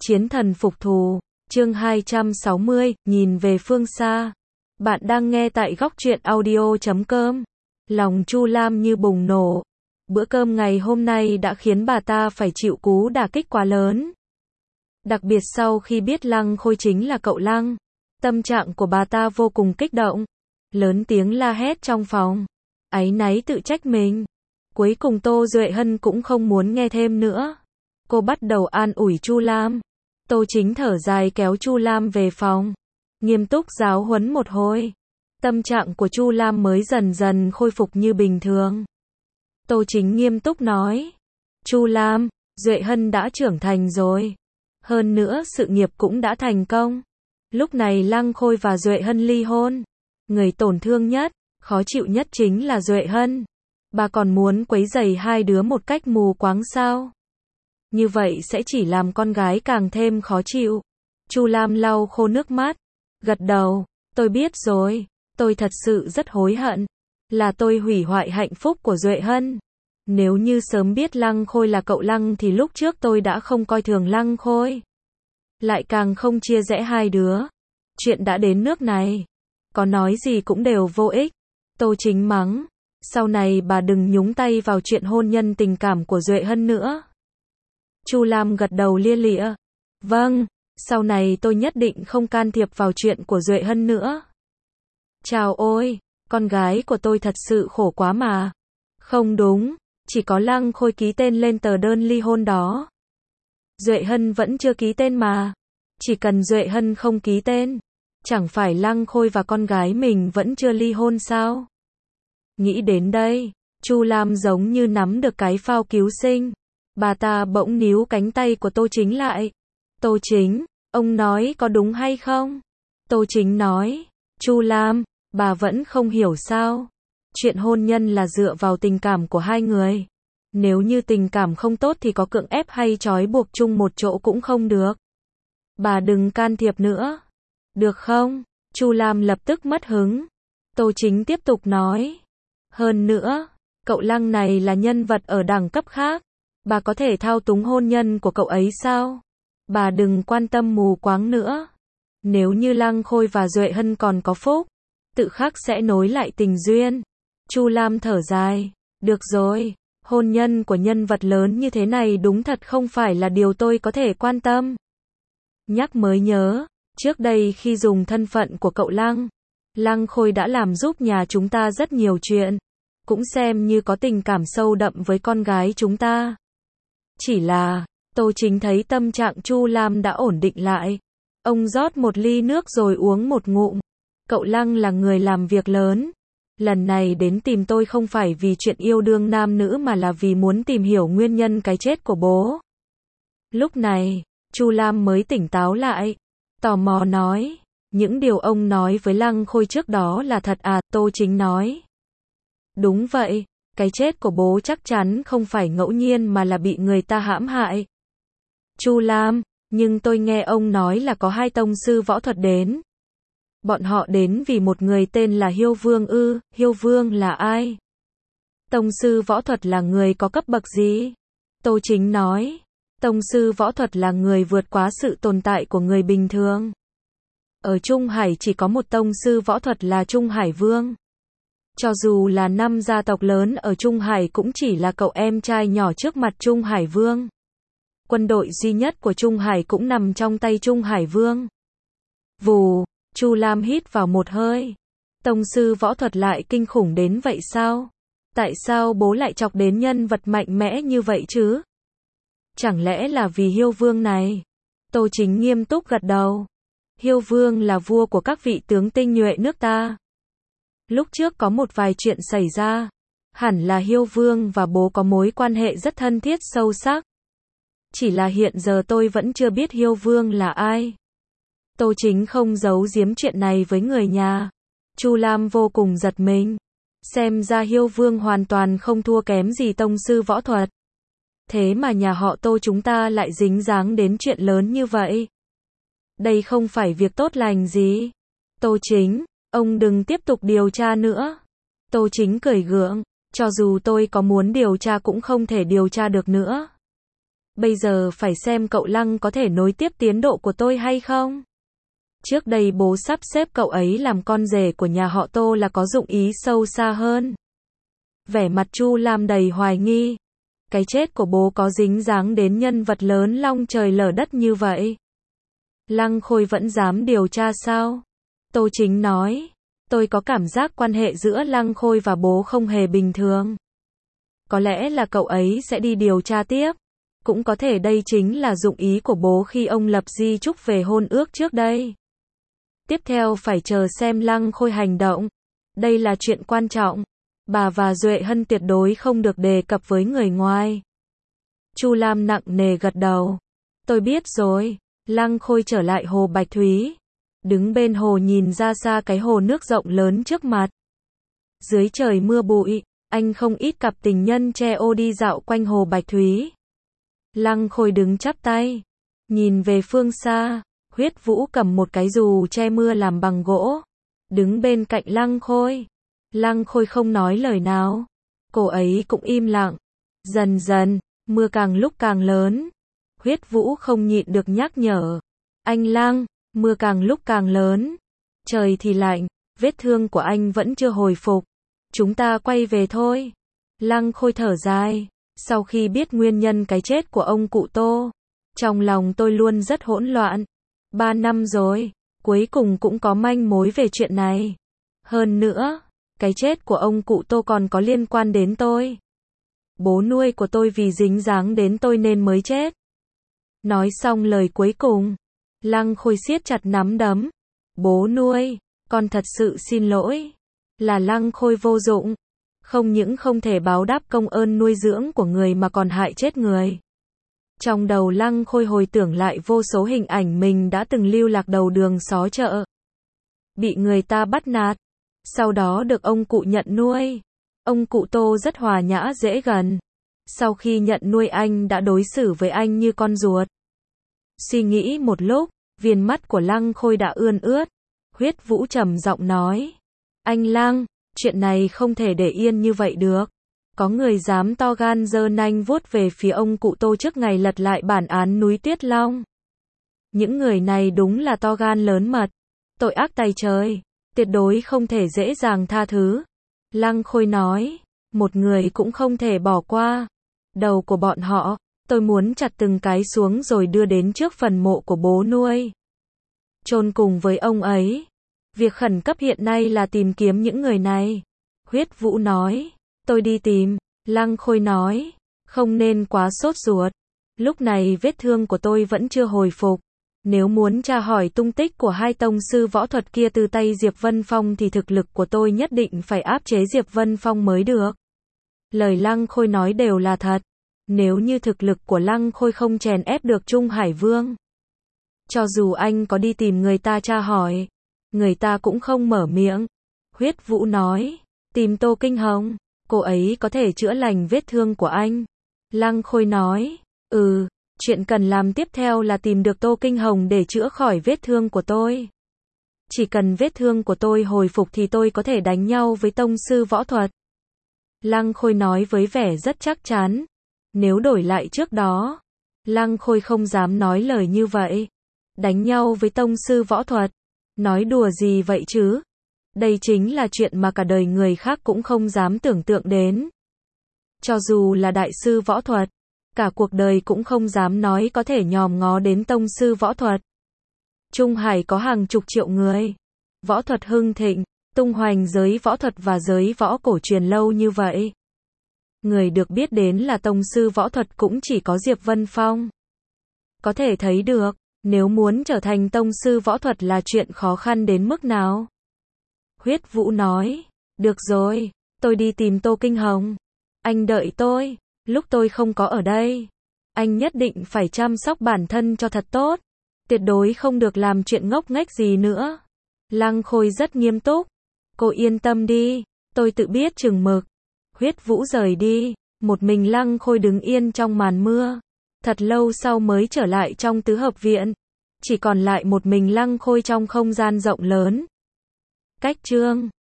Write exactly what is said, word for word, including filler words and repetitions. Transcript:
Chiến thần phục thù, chương hai trăm sáu mươi, nhìn về phương xa. Bạn đang nghe tại góc truyện audio chấm com. Lòng Chu Lam như bùng nổ. Bữa cơm ngày hôm nay đã khiến bà ta phải chịu cú đả kích quá lớn. Đặc biệt sau khi biết Lăng Khôi chính là cậu Lăng. Tâm trạng của bà ta vô cùng kích động. Lớn tiếng la hét trong phòng. Áy náy tự trách mình. Cuối cùng Tô Duệ Hân cũng không muốn nghe thêm nữa. Cô bắt đầu an ủi Chu Lam. Tô Chính thở dài kéo Chu Lam về phòng. Nghiêm túc giáo huấn một hồi. Tâm trạng của Chu Lam mới dần dần khôi phục như bình thường. Tô Chính nghiêm túc nói. Chu Lam, Duệ Hân đã trưởng thành rồi. Hơn nữa sự nghiệp cũng đã thành công. Lúc này Lăng Khôi và Duệ Hân ly hôn. Người tổn thương nhất, khó chịu nhất chính là Duệ Hân. Bà còn muốn quấy rầy hai đứa một cách mù quáng sao? Như vậy sẽ chỉ làm con gái càng thêm khó chịu. Chu Lam lau khô nước mắt. Gật đầu. Tôi biết rồi. Tôi thật sự rất hối hận. Là tôi hủy hoại hạnh phúc của Duệ Hân. Nếu như sớm biết Lăng Khôi là cậu Lăng thì lúc trước tôi đã không coi thường Lăng Khôi. Lại càng không chia rẽ hai đứa. Chuyện đã đến nước này. Có nói gì cũng đều vô ích. Tô Chính mắng. Sau này bà đừng nhúng tay vào chuyện hôn nhân tình cảm của Duệ Hân nữa. Chu Lam gật đầu lia lịa. Vâng, sau này tôi nhất định không can thiệp vào chuyện của Duệ Hân nữa. Chào ôi, con gái của tôi thật sự khổ quá mà. Không đúng, chỉ có Lăng Khôi ký tên lên tờ đơn ly hôn đó. Duệ Hân vẫn chưa ký tên mà. Chỉ cần Duệ Hân không ký tên, chẳng phải Lăng Khôi và con gái mình vẫn chưa ly hôn sao? Nghĩ đến đây, Chu Lam giống như nắm được cái phao cứu sinh. Bà ta bỗng níu cánh tay của Tô Chính lại. Tô Chính, ông nói có đúng hay không? Tô Chính nói. Chu Lam, bà vẫn không hiểu sao? Chuyện hôn nhân là dựa vào tình cảm của hai người. Nếu như tình cảm không tốt thì có cưỡng ép hay trói buộc chung một chỗ cũng không được. Bà đừng can thiệp nữa. Được không? Chu Lam lập tức mất hứng. Tô Chính tiếp tục nói. Hơn nữa, cậu Lăng này là nhân vật ở đẳng cấp khác. Bà có thể thao túng hôn nhân của cậu ấy sao? Bà đừng quan tâm mù quáng nữa. Nếu như Lăng Khôi và Duệ Hân còn có phúc, tự khắc sẽ nối lại tình duyên. Chu Lam thở dài. Được rồi, hôn nhân của nhân vật lớn như thế này đúng thật không phải là điều tôi có thể quan tâm. Nhắc mới nhớ, trước đây khi dùng thân phận của cậu Lăng, Lăng Khôi đã làm giúp nhà chúng ta rất nhiều chuyện. Cũng xem như có tình cảm sâu đậm với con gái chúng ta. Chỉ là, Tô Chính thấy tâm trạng Chu Lam đã ổn định lại. Ông rót một ly nước rồi uống một ngụm. Cậu Lăng là người làm việc lớn. Lần này đến tìm tôi không phải vì chuyện yêu đương nam nữ mà là vì muốn tìm hiểu nguyên nhân cái chết của bố. Lúc này, Chu Lam mới tỉnh táo lại. Tò mò nói. Những điều ông nói với Lăng Khôi trước đó là thật à? Tô Chính nói. Đúng vậy, cái chết của bố chắc chắn không phải ngẫu nhiên mà là bị người ta hãm hại. Chu Lam, nhưng tôi nghe ông nói là có hai tông sư võ thuật đến. Bọn họ đến vì một người tên là Hiêu Vương ư? Hiêu Vương là ai? Tông sư võ thuật là người có cấp bậc gì? Tô Chính nói. Tông sư võ thuật là người vượt quá sự tồn tại của người bình thường. Ở Trung Hải chỉ có một tông sư võ thuật là Trung Hải Vương. Cho dù là năm gia tộc lớn ở Trung Hải cũng chỉ là cậu em trai nhỏ trước mặt Trung Hải Vương. Quân đội duy nhất của Trung Hải cũng nằm trong tay Trung Hải Vương. Vù, Chu Lam hít vào một hơi. Tông sư võ thuật lại kinh khủng đến vậy sao? Tại sao bố lại chọc đến nhân vật mạnh mẽ như vậy chứ? Chẳng lẽ là vì Hiêu Vương này? Tô Chính nghiêm túc gật đầu. Hiêu Vương là vua của các vị tướng tinh nhuệ nước ta. Lúc trước có một vài chuyện xảy ra. Hẳn là Hiêu Vương và bố có mối quan hệ rất thân thiết sâu sắc. Chỉ là hiện giờ tôi vẫn chưa biết Hiêu Vương là ai. Tô Chính không giấu giếm chuyện này với người nhà. Chu Lam vô cùng giật mình. Xem ra Hiêu Vương hoàn toàn không thua kém gì tông sư võ thuật. Thế mà nhà họ Tô chúng ta lại dính dáng đến chuyện lớn như vậy. Đây không phải việc tốt lành gì. Tô Chính, ông đừng tiếp tục điều tra nữa. Tô Chính cười gượng. Cho dù tôi có muốn điều tra cũng không thể điều tra được nữa. Bây giờ phải xem cậu Lăng có thể nối tiếp tiến độ của tôi hay không. Trước đây bố sắp xếp cậu ấy làm con rể của nhà họ Tô là có dụng ý sâu xa hơn. Vẻ mặt Chu Lam đầy hoài nghi. Cái chết của bố có dính dáng đến nhân vật lớn long trời lở đất như vậy. Lăng Khôi vẫn dám điều tra sao? Tô Chính nói. Tôi có cảm giác quan hệ giữa Lăng Khôi và bố không hề bình thường. Có lẽ là cậu ấy sẽ đi điều tra tiếp. Cũng có thể đây chính là dụng ý của bố khi ông lập di chúc về hôn ước trước đây. Tiếp theo phải chờ xem Lăng Khôi hành động. Đây là chuyện quan trọng. Bà và Duệ Hân tuyệt đối không được đề cập với người ngoài. Chu Lam nặng nề gật đầu. Tôi biết rồi. Lăng Khôi trở lại hồ Bạch Thúy. Đứng bên hồ nhìn ra xa cái hồ nước rộng lớn trước mặt. Dưới trời mưa bụi, anh không ít cặp tình nhân che ô đi dạo quanh hồ Bạch Thúy. Lăng Khôi đứng chắp tay. Nhìn về phương xa, Huyết Vũ cầm một cái dù che mưa làm bằng gỗ. Đứng bên cạnh Lăng Khôi. Lăng Khôi không nói lời nào. Cô ấy cũng im lặng. Dần dần, mưa càng lúc càng lớn. Huyết Vũ không nhịn được nhắc nhở. Anh Lăng, mưa càng lúc càng lớn. Trời thì lạnh, vết thương của anh vẫn chưa hồi phục. Chúng ta quay về thôi. Lăng Khôi thở dài. Sau khi biết nguyên nhân cái chết của ông cụ Tô, trong lòng tôi luôn rất hỗn loạn. Ba năm rồi, cuối cùng cũng có manh mối về chuyện này. Hơn nữa, cái chết của ông cụ Tô còn có liên quan đến tôi. Bố nuôi của tôi vì dính dáng đến tôi nên mới chết. Nói xong lời cuối cùng, Lăng Khôi siết chặt nắm đấm. Bố nuôi, con thật sự xin lỗi. Là Lăng Khôi vô dụng. Không những không thể báo đáp công ơn nuôi dưỡng của người mà còn hại chết người. Trong đầu Lăng Khôi hồi tưởng lại vô số hình ảnh mình đã từng lưu lạc đầu đường xó chợ. Bị người ta bắt nạt. Sau đó được ông cụ nhận nuôi. Ông cụ Tô rất hòa nhã dễ gần. Sau khi nhận nuôi anh đã đối xử với anh như con ruột. Suy nghĩ một lúc, viền mắt của Lăng Khôi đã ươn ướt. Huyết Vũ trầm giọng nói. Anh Lăng, chuyện này không thể để yên như vậy được. Có người dám to gan giơ nanh vuốt về phía ông cụ Tô trước ngày lật lại bản án núi Tuyết Long. Những người này đúng là to gan lớn mật. Tội ác tày trời. Tuyệt đối không thể dễ dàng tha thứ. Lăng Khôi nói. Một người cũng không thể bỏ qua. Đầu của bọn họ, tôi muốn chặt từng cái xuống rồi đưa đến trước phần mộ của bố nuôi. Chôn cùng với ông ấy. Việc khẩn cấp hiện nay là tìm kiếm những người này. Huyết Vũ nói. Tôi đi tìm. Lăng Khôi nói. Không nên quá sốt ruột. Lúc này vết thương của tôi vẫn chưa hồi phục. Nếu muốn tra hỏi tung tích của hai tông sư võ thuật kia từ tay Diệp Vân Phong thì thực lực của tôi nhất định phải áp chế Diệp Vân Phong mới được. Lời Lăng Khôi nói đều là thật. Nếu như thực lực của Lăng Khôi không chèn ép được Trung Hải Vương, cho dù anh có đi tìm người ta tra hỏi, người ta cũng không mở miệng. Huyết Vũ nói. Tìm Tô Kinh Hồng. Cô ấy có thể chữa lành vết thương của anh. Lăng Khôi nói. Ừ. Chuyện cần làm tiếp theo là tìm được Tô Kinh Hồng để chữa khỏi vết thương của tôi. Chỉ cần vết thương của tôi hồi phục thì tôi có thể đánh nhau với tông sư võ thuật. Lăng Khôi nói với vẻ rất chắc chắn. Nếu đổi lại trước đó, Lăng Khôi không dám nói lời như vậy. Đánh nhau với tông sư võ thuật. Nói đùa gì vậy chứ? Đây chính là chuyện mà cả đời người khác cũng không dám tưởng tượng đến. Cho dù là đại sư võ thuật, cả cuộc đời cũng không dám nói có thể nhòm ngó đến tông sư võ thuật. Trung Hải có hàng chục triệu người. Võ thuật hưng thịnh, tung hoành giới võ thuật và giới võ cổ truyền lâu như vậy. Người được biết đến là tông sư võ thuật cũng chỉ có Diệp Vân Phong. Có thể thấy được, nếu muốn trở thành tông sư võ thuật là chuyện khó khăn đến mức nào. Huyết Vũ nói. Được rồi, tôi đi tìm Tô Kinh Hồng. Anh đợi tôi. Lúc tôi không có ở đây, anh nhất định phải chăm sóc bản thân cho thật tốt. Tuyệt đối không được làm chuyện ngốc nghếch gì nữa. Lăng Khôi rất nghiêm túc. Cô yên tâm đi, tôi tự biết chừng mực. Huyết Vũ rời đi. Một mình Lăng Khôi đứng yên trong màn mưa. Thật lâu sau mới trở lại trong tứ hợp viện. Chỉ còn lại một mình Lăng Khôi trong không gian rộng lớn. Cách chương